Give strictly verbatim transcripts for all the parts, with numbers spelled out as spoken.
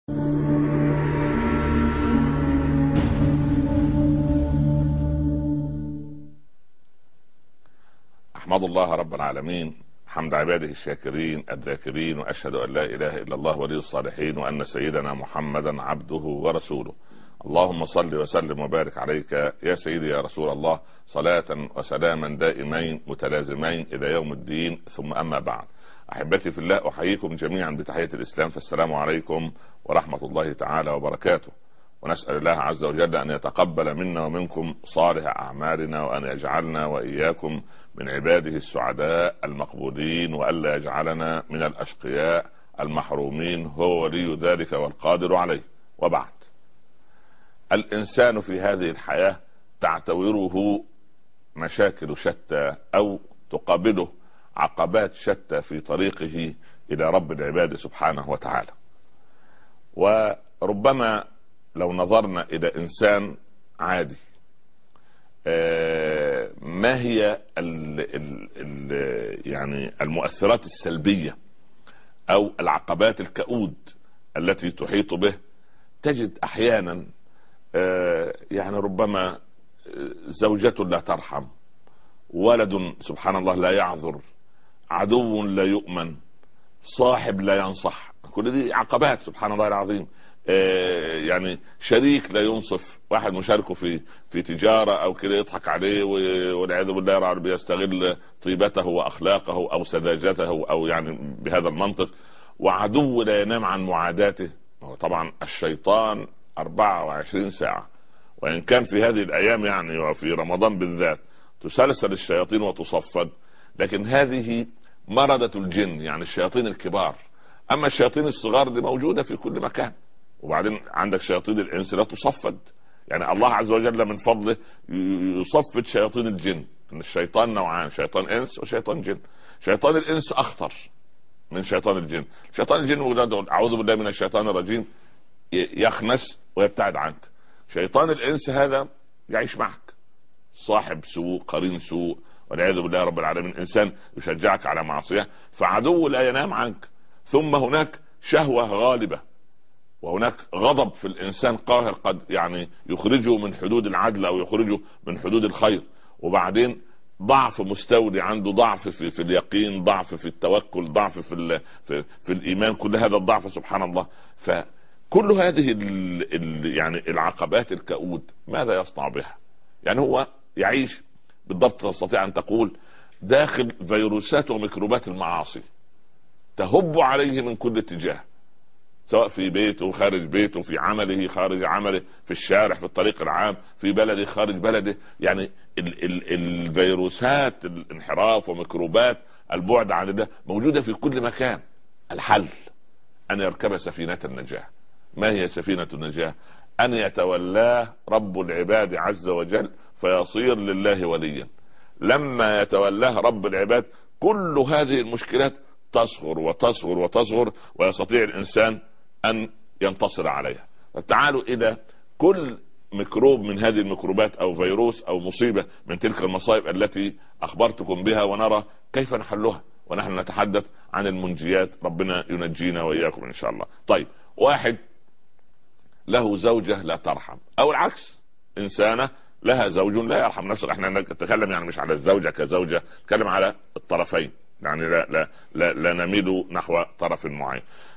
أحمد الله رب العالمين حمد عباده الشاكرين الذاكرين، وأشهد أن لا إله إلا الله ولي الصالحين، وأن سيدنا محمدا عبده ورسوله. اللهم صل وسلم وبارك عليك يا سيدي يا رسول الله، صلاة وسلاما دائمين متلازمين إلى يوم الدين، ثم أما بعد. أحبتي في الله، أحييكم جميعا بتحية الإسلام، فالسلام عليكم ورحمة الله تعالى وبركاته. ونسأل الله عز وجل أن يتقبل منا ومنكم صالح أعمالنا، وأن يجعلنا وإياكم من عباده السعداء المقبولين، وألا يجعلنا من الأشقياء المحرومين، هو ولي ذلك والقادر عليه. وبعد، الإنسان في هذه الحياة تعتوره مشاكل شتى، أو تقابله عقبات شتى في طريقه إلى رب العباد سبحانه وتعالى. وربما لو نظرنا إلى إنسان عادي، ما هي ال ال ال يعني المؤثرات السلبية أو العقبات الكؤود التي تحيط به، تجد أحيانا يعني ربما زوجة لا ترحم، ولد سبحان الله لا يعذر، عدو لا يؤمن، صاحب لا ينصح. كل دي عقبات سبحان الله العظيم. يعني شريك لا ينصف، واحد مشاركه في في تجاره او كده يضحك عليه، والعياذ بالله بيستغل طيبته واخلاقه او سذاجته، او يعني بهذا المنطق. وعدو لا ينام عن معاداته. طبعا الشيطان أربعة وعشرين ساعة، وان كان في هذه الايام يعني وفي رمضان بالذات تسلسل الشياطين وتصفد، لكن هذه مردة الجن، يعني الشياطين الكبار. اما الشياطين الصغار دي موجودة في كل مكان. وبعدين عندك شياطين الانس لا تصفد، يعني الله عز وجل من فضله يصفد شياطين الجن. ان الشيطان نوعان، شيطان انس وشيطان جن. شيطان الانس اخطر من شيطان الجن. شيطان الجن اعوذ بالله من الشيطان الرجيم، يخنس ويبتعد عنك. شيطان الانس هذا يعيش معك، صاحب سوء، قرين سوء، والعياذ بالله رب العالمين. انسان يشجعك على معصية، فعدو لا ينام عنك. ثم هناك شهوة غالبة، وهناك غضب في الإنسان قاهر، قد يعني يخرجه من حدود العدل أو يخرجه من حدود الخير. وبعدين ضعف مستولي عنده، ضعف في, في اليقين، ضعف في التوكل، ضعف في, في, في الإيمان. كل هذا الضعف سبحان الله. فكل هذه ال ال يعني العقبات الكؤود ماذا يصنع بها؟ يعني هو يعيش بالضبط، تستطيع أن تقول داخل فيروسات وميكروبات المعاصي تهب عليه من كل اتجاه، سواء في بيته، خارج بيته، في عمله، خارج عمله، في الشارع، في الطريق العام، في بلده، خارج بلده. يعني ال ال الفيروسات الانحراف وميكروبات البعد عن الله موجودة في كل مكان. الحل أن يركب سفينة النجاة. ما هي سفينة النجاة؟ أن يتولاه رب العباد عز وجل فيصير لله وليا. لما يتولاه رب العباد كل هذه المشكلات تصغر وتصغر وتصغر، ويستطيع الإنسان أن ينتصر عليها. تعالوا إلى كل ميكروب من هذه الميكروبات أو فيروس أو مصيبة من تلك المصائب التي أخبرتكم بها، ونرى كيف نحلها. ونحن نتحدث عن المنجيات، ربنا ينجينا وإياكم إن شاء الله. طيب، واحد له زوجة لا ترحم، أو العكس، إنسانة لها زوج لا يرحم نفسه. احنا نتكلم يعني مش على الزوجة كزوجة، نتكلم على الطرفين، يعني لا لا لا, لا نميل نحو طرف معين.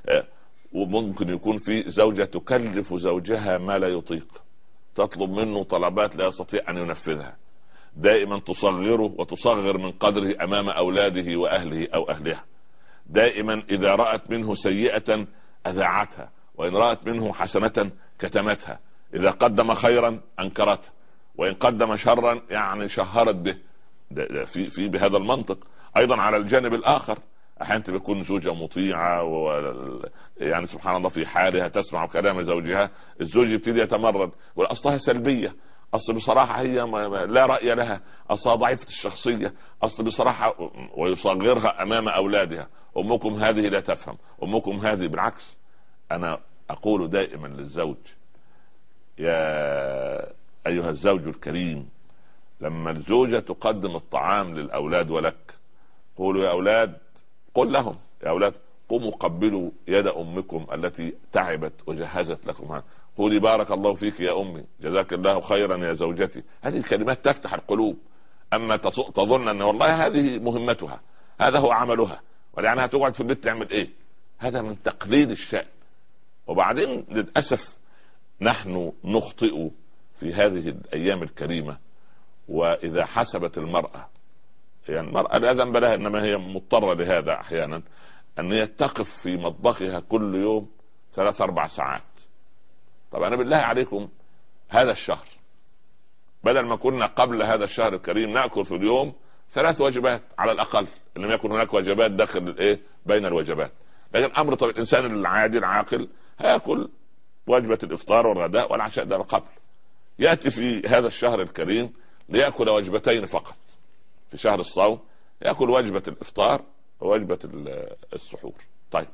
وممكن يكون في زوجة تكلف زوجها ما لا يطيق، تطلب منه طلبات لا يستطيع أن ينفذها، دائما تصغره وتصغر من قدره أمام أولاده وأهله أو أهلها. دائما إذا رأت منه سيئة أذاعتها، وإن رأت منه حسنة كتمتها، إذا قدم خيرا أنكرته، وإن قدم شرا يعني شهرت به. في في بهذا المنطق. أيضا على الجانب الآخر أحيانا بيكون زوجة مطيعة، و يعني سبحان الله في حالها تسمع كلام زوجها، الزوج يبتدي يتمرد، والأصلها سلبية، أصل بصراحة هي لا رأي لها، أصلها ضعيفة الشخصية، أصل بصراحة، ويصغرها أمام أولادها. أمكم هذه لا تفهم، أمكم هذه. بالعكس، أنا أقول دائما للزوج: يا أيها الزوج الكريم، لما الزوجة تقدم الطعام للأولاد ولك، قولوا يا أولاد، قل لهم يا أولاد قوموا قبلوا يد امكم التي تعبت وجهزت لكم هذا، قولي بارك الله فيك يا امي، جزاك الله خيرا يا زوجتي. هذه الكلمات تفتح القلوب. اما تظن ان والله هذه مهمتها، هذا هو عملها، ولعنها تقعد في البيت تعمل ايه؟ هذا من تقليل الشأن. وبعدين للاسف نحن نخطئ في هذه الايام الكريمه. واذا حسبت المراه، يعني المراه لا ذنب لها، انما هي مضطره لهذا احيانا، ان هي تقف في مطبخها كل يوم ثلاث اربع ساعات. طب انا بالله عليكم هذا الشهر بدل ما كنا قبل هذا الشهر الكريم ناكل في اليوم ثلاث وجبات على الاقل، ان لم يكن هناك وجبات داخل الايه بين الوجبات، لكن امر طبعا الانسان العادي العاقل هياكل وجبه الافطار والغداء والعشاء ده قبل. ياتي في هذا الشهر الكريم ليأكل وجبتين فقط. في شهر الصوم يأكل وجبة الإفطار ووجبة السحور. طيب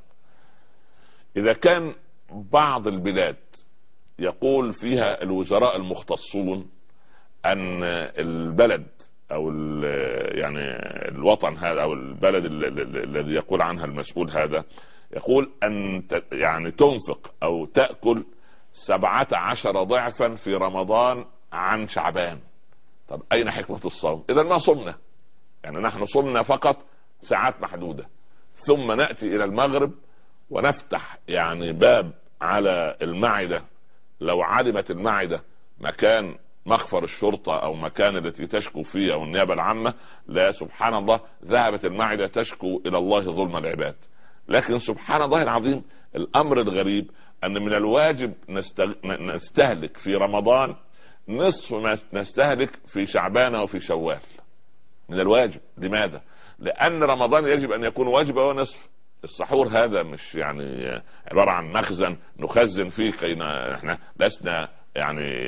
إذا كان بعض البلاد يقول فيها الوزراء المختصون أن البلد أو يعني الوطن هذا أو البلد الذي يقول عنها المسؤول هذا يقول أن يعني تنفق أو تأكل سبعة عشر ضعفا في رمضان عن شعبان. طب أين حكمة الصوم؟ إذا ما صمنا، يعني نحن صمنا فقط ساعات محدودة، ثم نأتي إلى المغرب ونفتح يعني باب على المعدة. لو علمت المعدة مكان مخفر الشرطة أو مكان التي تشكو فيه أو النيابة العامة، لا سبحان الله ذهبت المعدة تشكو إلى الله ظلم العباد. لكن سبحان الله العظيم الأمر الغريب أن من الواجب نستهلك في رمضان نصف ما نستهلك في شعبان وفي شوال من الواجب. لماذا؟ لأن رمضان يجب أن يكون وجبة ونصف. السحور هذا مش يعني عبارة عن مخزن نخزن فيه كي احنا لسنا يعني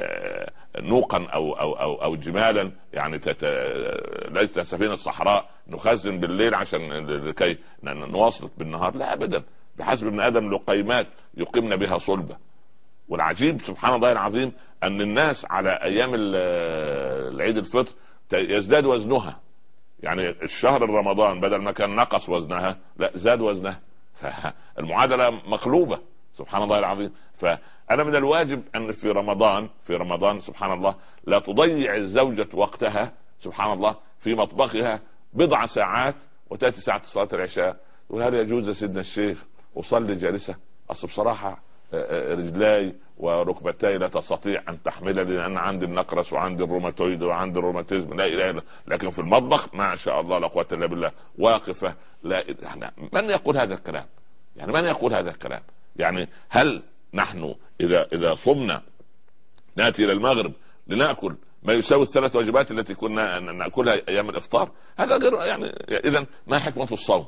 نوقا أو أو أو أو جمالا يعني تت... ليس سفينة الصحراء نخزن بالليل عشان لكي نواصل بالنهار. لا أبدا، بحسب ابن آدم لقيمات يقيمن بها صلبة. والعجيب سبحان الله العظيم أن الناس على أيام العيد الفطر يزداد وزنها، يعني الشهر الرمضان بدل ما كان نقص وزنها لا زاد وزنها، فالمعادلة مقلوبة سبحان الله العظيم. فأنا من الواجب أن في رمضان في رمضان سبحان الله لا تضيع الزوجة وقتها سبحان الله في مطبخها بضع ساعات وتأتي ساعة صلاة العشاء تقول هل يجوز يا سيدنا الشيخ أصلي جالسة؟ أصل بصراحة رجلاي وركبتاي لا تستطيع ان تحملها لان عندي النقرس وعندي الروماتويد وعندي الروماتيزم. لا اله الا، لكن في المطبخ ما شاء الله لا قوه الا بالله واقفه. لا احنا من يقول هذا الكلام؟ يعني من يقول هذا الكلام؟ يعني هل نحن اذا اذا صمنا ناتي الى المغرب لناكل ما يساوي الثلاث وجبات التي كنا ناكلها ايام الافطار؟ هذا غير يعني. اذا ما حكمه الصوم؟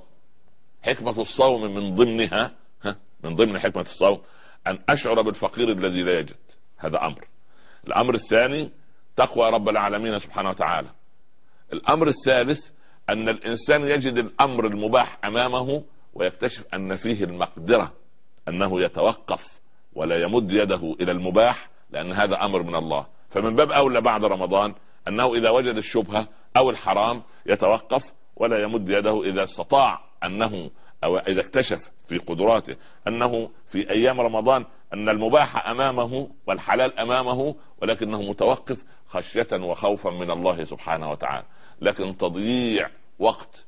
حكمه الصوم من ضمنها من ضمن حكمه الصوم أن أشعر بالفقير الذي لا يجد. هذا أمر. الأمر الثاني تقوى رب العالمين سبحانه وتعالى. الأمر الثالث أن الإنسان يجد الأمر المباح أمامه ويكتشف أن فيه المقدرة أنه يتوقف ولا يمد يده إلى المباح، لأن هذا أمر من الله. فمن باب أولى بعد رمضان أنه إذا وجد الشبهة أو الحرام يتوقف ولا يمد يده. إذا استطاع أنه أو إذا اكتشف في قدراته أنه في أيام رمضان أن المباح أمامه والحلال أمامه ولكنه متوقف خشية وخوفا من الله سبحانه وتعالى. لكن تضييع وقت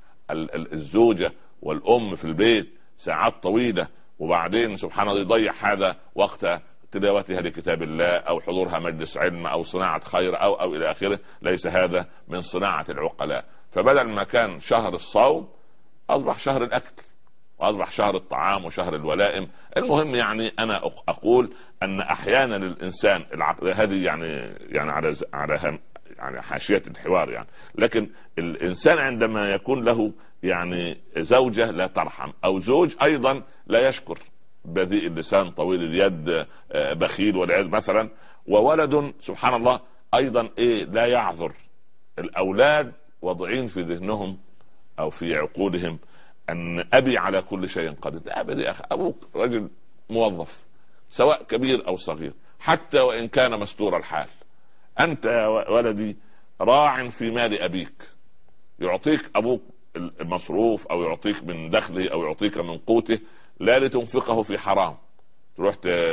الزوجة والأم في البيت ساعات طويلة وبعدين سبحان الله يضيع هذا وقت تلاوتها لكتاب الله أو حضورها مجلس علم أو صناعة خير أو أو إلى آخره، ليس هذا من صناعة العقلاء. فبدل ما كان شهر الصوم أصبح شهر الأكل وأصبح شهر الطعام وشهر الولائم. المهم يعني أنا أقول أن أحيانا الإنسان العقل هذه يعني يعني على على يعني حاشية الحوار يعني، لكن الإنسان عندما يكون له يعني زوجة لا ترحم أو زوج أيضا لا يشكر، بذيء اللسان طويل اليد بخيل والعياذ مثلا، وولد سبحان الله أيضا إيه لا يعذر. الأولاد وضعين في ذهنهم أو في عقولهم أن أبي على كل شيء قدير. أبدا يا أخي، أبوك رجل موظف سواء كبير أو صغير حتى وإن كان مستور الحال. أنت يا ولدي راع في مال أبيك، يعطيك أبوك المصروف او يعطيك من دخله او يعطيك من قوته لا لتنفقه في حرام، تروح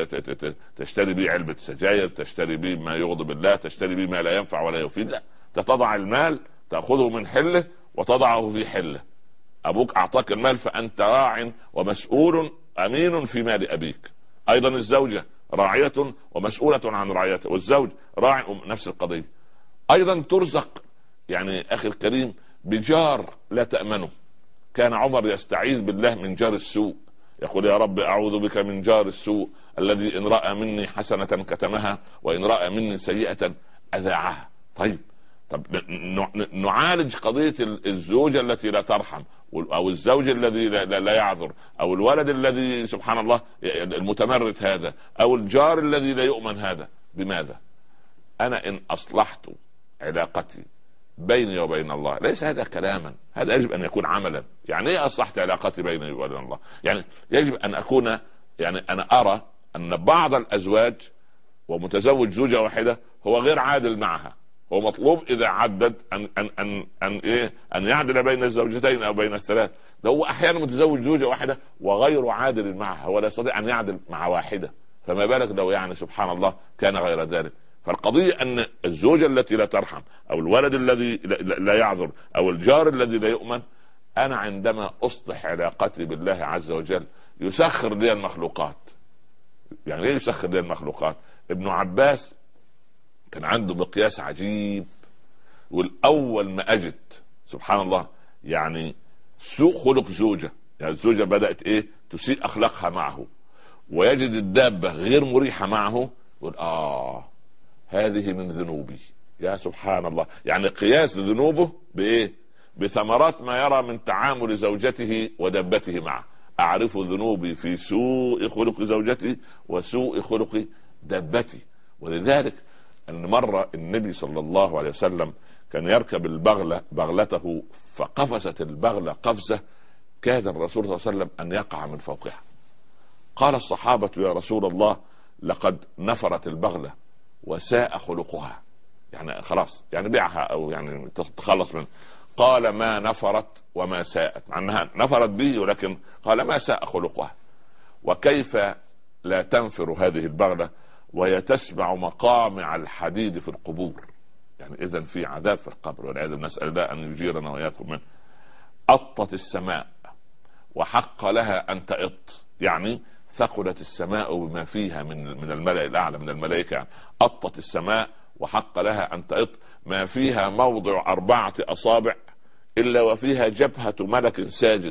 تشتري بيه علبة سجاير، تشتري بيه ما يغضب الله، تشتري بيه ما لا ينفع ولا يفيد. لا، تضع المال، تأخذه من حله وتضعه في حله. أبوك أعطاك المال فأنت راع ومسؤول أمين في مال أبيك. أيضا الزوجة راعية ومسؤولة عن رعيته، والزوج راع، نفس القضية. أيضا ترزق يعني أخي الكريم بجار لا تأمنه. كان عمر يستعيذ بالله من جار السوء، يقول يا رب أعوذ بك من جار السوء الذي إن رأى مني حسنة كتمها وإن رأى مني سيئة أذاعها. طيب طب نعالج قضية الزوجة التي لا ترحم، أو الزوج الذي لا يعذر، أو الولد الذي سبحان الله المتمرد هذا، أو الجار الذي لا يؤمن هذا. بماذا؟ أنا إن أصلحت علاقتي بيني وبين الله، ليس هذا كلاما، هذا يجب أن يكون عملا. يعني إيه أصلحت علاقتي بيني وبين الله؟ يعني يجب أن أكون، يعني أنا أرى أن بعض الأزواج ومتزوج زوجة واحدة هو غير عادل معها، هو مطلوب إذا عدد أن أن أن أن إيه أن يعدل بين الزوجتين أو بين الثلاث. ده هو أحيانا متزوج زوجة واحدة وغير عادل معها، هو لا يستطيع أن يعدل مع واحدة، فما بالك لو يعني سبحان الله كان غير ذلك. فالقضية أن الزوجة التي لا ترحم، أو الولد الذي لا يعذر، أو الجار الذي لا يؤمن، أنا عندما أصلح علاقتي بالله عز وجل يسخر لي المخلوقات. يعني ايه يسخر لي المخلوقات؟ ابن عباس كان عنده مقياس عجيب، والأول ما أجد سبحان الله يعني سوء خلق زوجة، يعني الزوجة بدأت إيه تسيء أخلاقها معه، ويجد الدابة غير مريحة معه، يقول آه هذه من ذنوبي. يا سبحان الله، يعني قياس ذنوبه بإيه؟ بثمرات ما يرى من تعامل زوجته ودابته معه. أعرف ذنوبي في سوء خلق زوجتي وسوء خلق دابتي. ولذلك أن مرة النبي صلى الله عليه وسلم كان يركب البغلة بغلته، فقفزت البغلة قفزة كاد الرسول صلى الله عليه وسلم أن يقع من فوقها. قال الصحابة يا رسول الله لقد نفرت البغلة وساء خلقها، يعني خلاص يعني بيعها أو يعني تتخلص منها. قال ما نفرت وما ساءت، مع أنها نفرت به ولكن قال ما ساء خلقها. وكيف لا تنفر هذه البغلة وهي تسمع مقامع الحديد في القبور؟ يعني إذن في عذاب في القبر والعياذ بالله، نسأل الله أن يجيرنا وإياكم منه. أطت السماء وحق لها أن تأط، يعني ثقلت السماء بما فيها من من الملأ الأعلى من الملائكة. يعني أطت السماء وحق لها أن تأط، ما فيها موضع أربعة أصابع إلا وفيها جبهة ملك ساجد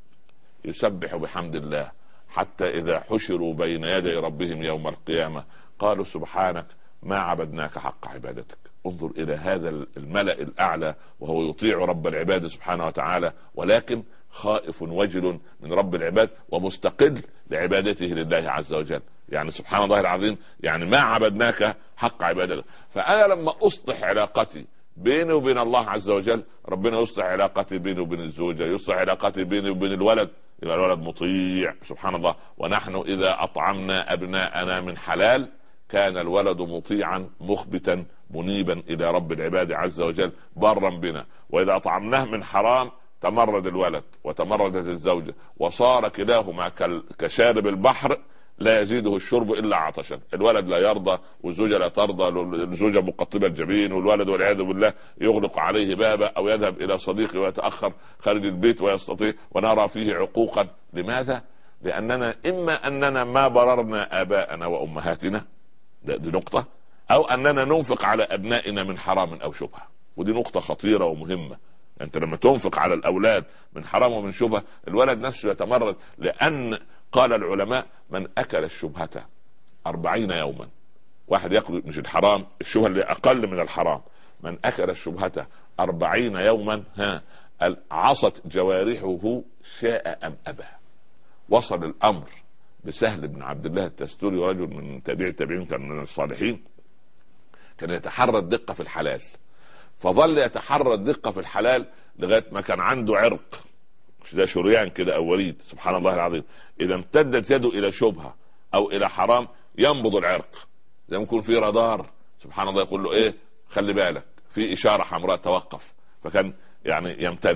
يسبح بحمد الله، حتى إذا حشروا بين يدي ربهم يوم القيامة قالوا سبحانك ما عبدناك حق عبادتك. انظر إلى هذا الملأ الأعلى وهو يطيع رب العباد سبحانه وتعالى، ولكن خائف وجل من رب العباد ومستقل لعبادته لله عز وجل. يعني سبحان الله العظيم، يعني ما عبدناك حق عبادتك. فأنا لما أصلح علاقتي بيني وبين الله عز وجل، ربنا يصلح علاقتي بيني وبين الزوجة، يصلح علاقتي بيني وبين الولد، يبقى الولد مطيع سبحان الله. ونحن إذا أطعمنا أبناءنا من حلال كان الولد مطيعا مخبتا منيبا إلى رب العباد عز وجل برا بنا، وإذا أطعمناه من حرام تمرد الولد وتمردت الزوجة، وصار كلاهما كشارب البحر لا يزيده الشرب إلا عطشا. الولد لا يرضى والزوجة لا ترضى، الزوجة مقطبة الجبين، والولد والعياذ بالله يغلق عليه بابا أو يذهب إلى صديقه ويتأخر خارج البيت ويستطيع، ونرى فيه عقوقا. لماذا؟ لأننا إما أننا ما بررنا آباءنا وأمهاتنا، دي نقطة، أو أننا ننفق على أبنائنا من حرام أو شبهة، ودي نقطة خطيرة ومهمة. أنت لما تنفق على الأولاد من حرام ومن شبهة الولد نفسه يتمرد، لأن قال العلماء من أكل الشبهة أربعين يوما، واحد يأكل مش الحرام، الشبهة اللي أقل من الحرام، من أكل الشبهة أربعين يوما ها عصت جوارحه شاء أم أبى. وصل الأمر بسهل بن عبد الله التستوري، رجل من تابعي التابعين كان من الصالحين، كان يتحرى الدقة في الحلال، فظل يتحرى الدقة في الحلال لغاية ما كان عنده عرق، مش ده شريان كده أو وريد سبحان الله العظيم، إذا امتدت يده إلى شبهة أو إلى حرام ينبض العرق، زي ما يكون في رادار سبحان الله يقول له إيه خلي بالك، في إشارة حمراء توقف، فكان يعني يمتنع.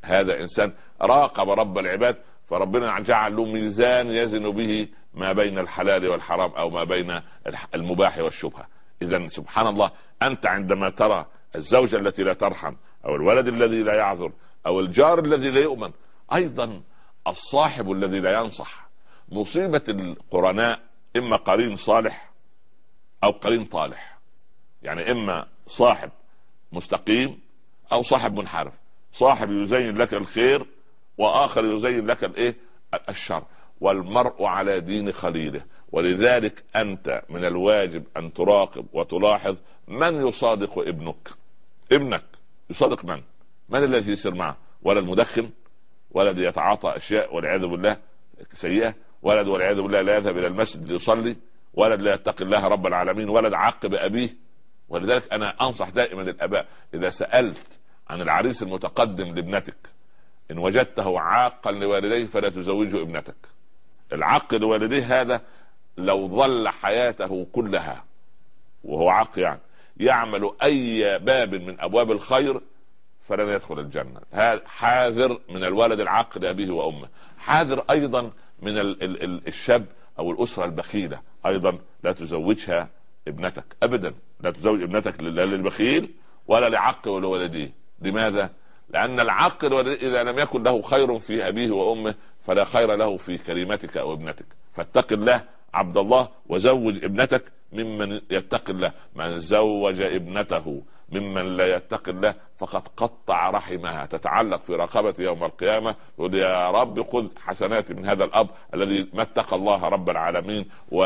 هذا انسان راقب رب العباد، فربنا جعل له ميزان يزن به ما بين الحلال والحرام او ما بين المباح والشبهه. اذا سبحان الله، انت عندما ترى الزوجه التي لا ترحم او الولد الذي لا يعذر او الجار الذي لا يؤمن، ايضا الصاحب الذي لا ينصح. مصيبه القرناء اما قرين صالح او قرين طالح، يعني اما صاحب مستقيم او صاحب منحرف، صاحب يزين لك الخير واخر يزين لك الايه الشر، والمرء على دين خليله. ولذلك انت من الواجب ان تراقب وتلاحظ من يصادق ابنك. ابنك يصادق من؟ من الذي يصير معه؟ ولد مدخن، ولد يتعاطى اشياء والعياذ بالله سيئه، ولد والعياذ بالله لا يذهب الى المسجد ليصلي، ولد لا يتقي الله رب العالمين، ولد عاق بابيه. ولذلك انا انصح دائما الاباء اذا سالت عن العريس المتقدم لابنتك ان وجدته عاقا لوالديه فلا تزوجه ابنتك. العاق لوالديه هذا لو ظل حياته كلها وهو عاق يعني يعمل اي باب من ابواب الخير فلن يدخل الجنه. حاذر من الولد العاق لابيه وامه. حاذر ايضا من ال ال ال الشاب او الاسره البخيله، ايضا لا تزوجها ابنتك ابدا. لا تزوج ابنتك لا للبخيل ولا لعق ولوالديه. لماذا؟ لان العق اذا لم يكن له خير في ابيه وامه فلا خير له في كريمتك او ابنتك. فاتق الله عبد الله وزوج ابنتك ممن يتقي الله. من زوج ابنته ممن لا يتقي الله فقد قطع رحمها، تتعلق في رقبة يوم القيامة، يقول يا رب خذ حسناتي من هذا الأب الذي ما اتقى الله رب العالمين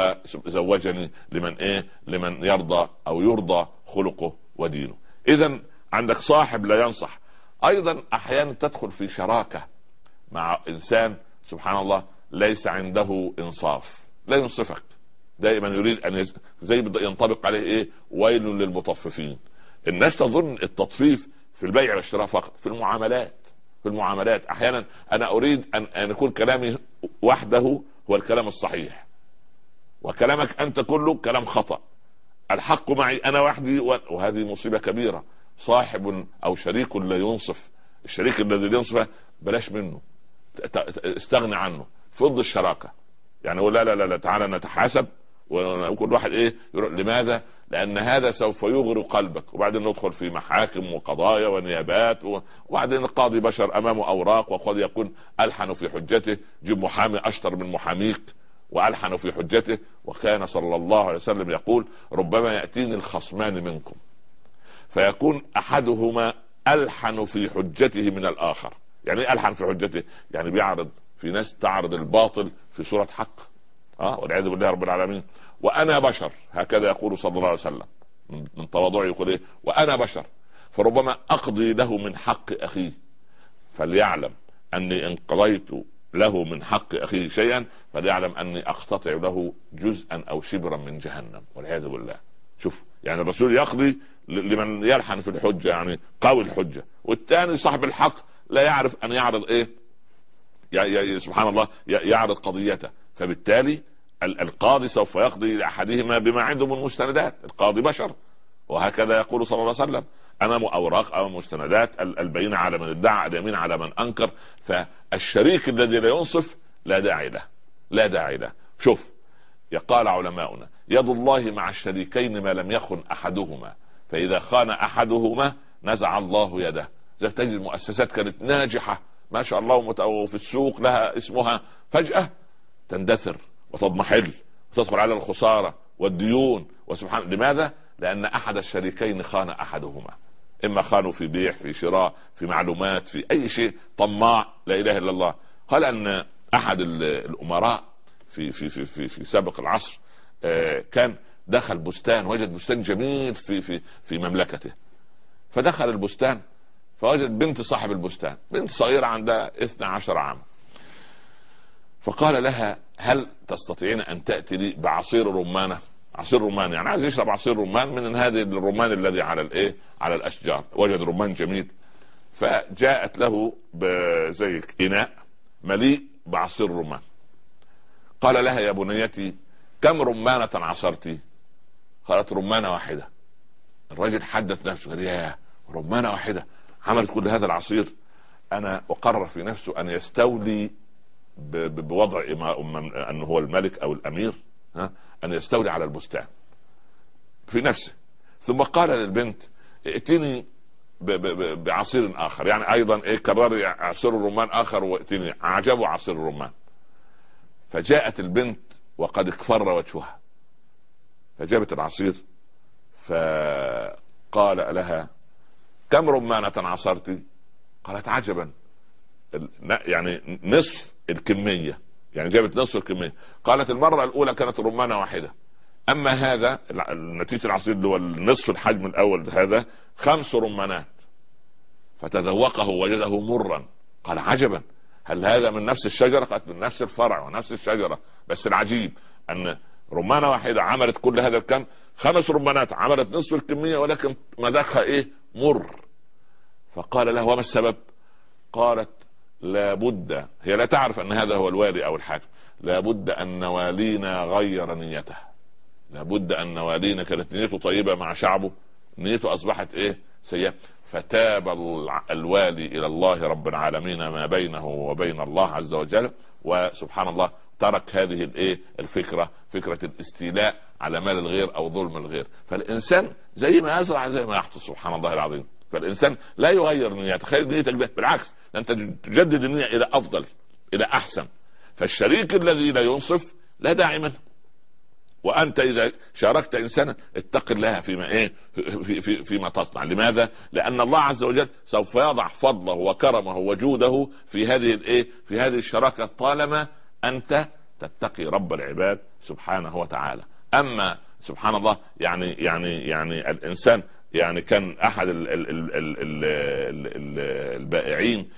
وزوجني لمن ايه لمن يرضى او يرضى خلقه ودينه. اذا عندك صاحب لا ينصح. ايضا احيانا تدخل في شراكة مع انسان سبحان الله ليس عنده انصاف، لا ينصفك، دائما يريد ان يز... زي ينطبق عليه ايه ويل للمطففين. الناس تظن التطفيف في البيع والشراء فقط، في المعاملات. في المعاملات احيانا انا اريد ان ان يكون كلامي وحده هو الكلام الصحيح، وكلامك انت كله كلام خطأ. الحق معي انا وحدي، وهذه مصيبة كبيرة. صاحب او شريك لا ينصف، الشريك الذي لا ينصف بلاش منه، استغنى عنه، فض الشراكة. يعني لا لا لا, لا تعالى نتحاسب وكل واحد ايه يروح. لماذا؟ لان هذا سوف يغرق قلبك، وبعدين ندخل في محاكم وقضايا ونيابات، وبعدين القاضي بشر امامه اوراق، وقد يكون الحن في حجته، جيب محامي اشطر من محاميك والحن في حجته. وكان صلى الله عليه وسلم يقول ربما ياتيني الخصمان منكم فيكون احدهما الحن في حجته من الاخر. يعني الحن في حجته يعني بيعرض، في ناس تعرض الباطل في صورة حق، اه والعياذ بالله رب العالمين. وانا بشر، هكذا يقول صلى الله عليه وسلم من تواضعه، يقول ايه وانا بشر، فربما اقضي له من حق اخيه، فليعلم اني ان قضيت له من حق اخيه شيئا فليعلم اني اقتطع له جزءا او شبرا من جهنم والعياذ بالله. شوف يعني الرسول يقضي لمن يلحن في الحجة، يعني قوي الحجة، والثاني صاحب الحق لا يعرف ان يعرض ايه يا يا سبحان الله يعرض قضيته. فبالتالي القاضي سوف يقضي لأحدهما بما عنده من مستندات، القاضي بشر. وهكذا يقول صلى الله عليه وسلم أمام أوراق أو مستندات البينة على من ادعى، اليمين على من أنكر. فالشريك الذي لا ينصف لا داعي له، لا داعي له. شوف يقال علماؤنا يد الله مع الشريكين ما لم يخن أحدهما، فإذا خان أحدهما نزع الله يده. زي تجد مؤسسات كانت ناجحة ما شاء الله وفي السوق لها اسمها، فجأة تندثر وتضمحل وتدخل على الخسارة والديون وسبحان. لماذا؟ لأن أحد الشريكين خان أحدهما، إما خانوا في بيع، في شراء، في معلومات، في أي شيء، طماع لا إله إلا الله. قال أن أحد الأمراء في في في في, في سابق العصر كان دخل بستان، وجد بستان جميل في في في مملكته، فدخل البستان فوجد بنت صاحب البستان، بنت صغيرة عندها اثنى عشر عام، فقال لها هل تستطيعين أن تأتي لي بعصير رمانة؟ عصير رمان، يعني عايز يشرب عصير رمان من هذه الرمان الذي على الايه على الأشجار. وجد رمان جميل، فجاءت له بزي إناء مليء بعصير رمان. قال لها يا بنيتي كم رمانة عصرتي؟ قالت رمانة واحدة. الرجل حدث نفسه قال يا رمانة واحدة عملت كل هذا العصير؟ انا اقرر في نفسه ان يستولي بوضع انه هو الملك او الامير، ها، ان يستولي على البستان في نفسه. ثم قال للبنت ائتني بعصير اخر، يعني ايضا ايه كرر عصير الرمان اخر وائتني، عجبه عصير الرمان. فجاءت البنت وقد اكفر وجهها، فجابت العصير فقال لها كم رمانة عصرتي؟ قالت عجبا، يعني نصف الكمية، يعني جابت نصف الكمية. قالت المرة الأولى كانت رمانة واحدة، أما هذا نتيجة العصير اللي هو نصف الحجم الأول هذا خمس رمانات. فتذوقه وجده مرا، قال عجبا، هل هذا من نفس الشجرة؟ قالت من نفس الفرع ونفس الشجرة، بس العجيب أن رمانة واحدة عملت كل هذا الكم، خمس رمانات عملت نصف الكمية ولكن مذاقها إيه؟ مر. فقال له وما السبب؟ قالت لابد، هي لا تعرف أن هذا هو الوالي أو الحاكم، لابد أن نوالينا غير نيته، لابد أن نوالينا كانت نيته طيبة مع شعبه، نيته أصبحت إيه؟ سيئة. فتاب الوالي إلى الله رب العالمين ما بينه وبين الله عز وجل، وسبحان الله ترك هذه الايه الفكره، فكره الاستيلاء على مال الغير او ظلم الغير. فالانسان زي ما يزرع زي ما يحصد، سبحان الله العظيم. فالانسان لا يغير نيته، خير نيتك ده، بالعكس انت تجدد النيه الى افضل الى احسن. فالشريك الذي لا ينصف لا داعي منه. وانت اذا شاركت انسانا اتق الله فيما ايه في في فيما تصنع. لماذا؟ لان الله عز وجل سوف يضع فضله وكرمه وجوده في هذه الايه في هذه الشراكه، طالما انت تتقي رب العباد سبحانه وتعالى. اما سبحان الله يعني يعني يعني الانسان، يعني كان احد ال ال ال ال ال ال البائعين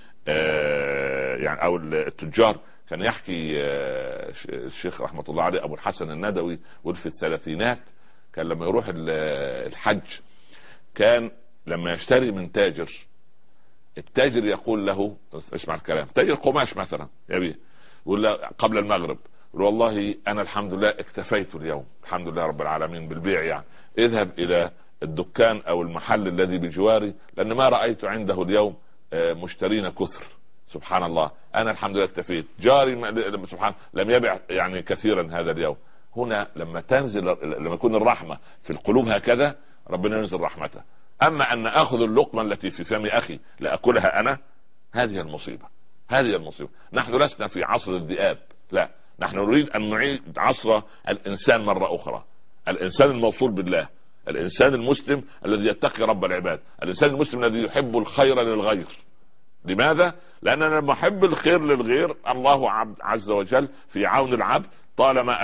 يعني او التجار كان يحكي الشيخ رحمة الله عليه أبو الحسن الندوي، وفي الثلاثينات كان لما يروح الحج كان لما يشتري من تاجر، التاجر يقول له اسمع الكلام، تاجر قماش مثلا يبيه، يقول له قبل المغرب يقول والله أنا الحمد لله اكتفيت اليوم الحمد لله رب العالمين بالبيع، يعني اذهب إلى الدكان أو المحل الذي بجواري لأن ما رأيت عنده اليوم مشترين كثر. سبحان الله، أنا الحمد لله اكتفيت، جاري سبحان لم يبيع يعني كثيرا هذا اليوم. هنا لما تنزل لما يكون الرحمة في القلوب هكذا ربنا ينزل رحمته. أما أن أخذ اللقمة التي في فم أخي لأكلها أنا، هذه المصيبة، هذه المصيبة. نحن لسنا في عصر الذئاب، لا، نحن نريد أن نعيد عصر الإنسان مرة أخرى، الإنسان الموصول بالله، الإنسان المسلم الذي يتقي رب العباد، الإنسان المسلم الذي يحب الخير للغير. لماذا؟ لأن أنا لما أحب الخير للغير الله عز وجل في عون العبد طالما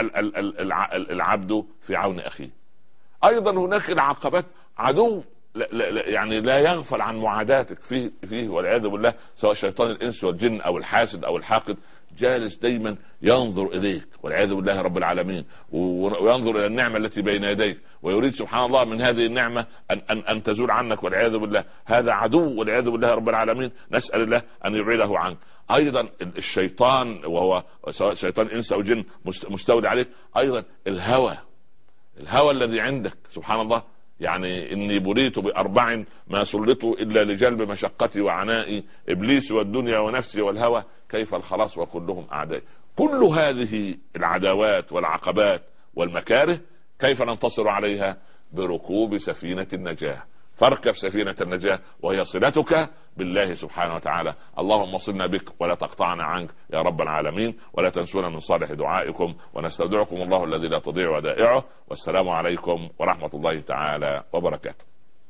العبد في عون أخيه. أيضا هناك العقبات، عدو لا لا يعني لا يغفل عن معاداتك فيه فيه والعياذ بالله، سواء شيطان الإنس والجن أو الحاسد أو الحاقد، جالس دايما ينظر إليك والعياذ بالله رب العالمين، وينظر إلى النعمة التي بين يديك ويريد سبحان الله من هذه النعمة أن, أن, أن تزول عنك والعياذ بالله. هذا عدو والعياذ بالله رب العالمين، نسأل الله أن يبعده عنك. أيضا الشيطان وهو سواء شيطان إنس أو جن مستولي عليك، أيضا الهوى، الهوى الذي عندك سبحان الله. يعني إني بريت بأربع ما سلطوا إلا لجلب مشقتي وعنائي، إبليس والدنيا ونفسي والهوى، كيف الخلاص وكلهم أعداء. كل هذه العداوات والعقبات والمكاره كيف ننتصر عليها؟ بركوب سفينة النجاة. فاركب سفينة النجاة وهي صلتك بالله سبحانه وتعالى. اللهم صلنا بك ولا تقطعنا عنك يا رب العالمين، ولا تنسونا من صالح دعائكم، ونستودعكم الله الذي لا تضيع ودائعه، والسلام عليكم ورحمة الله تعالى وبركاته.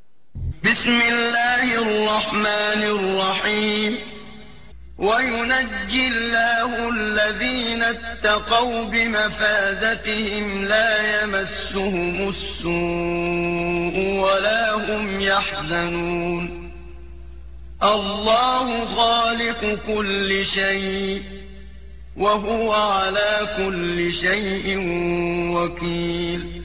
بسم الله الرحمن الرحيم. وينجي الله الذين اتقوا بمفازتهم لا يمسهم السوء ولا هم يحزنون. الله خالق كل شيء وهو على كل شيء وكيل.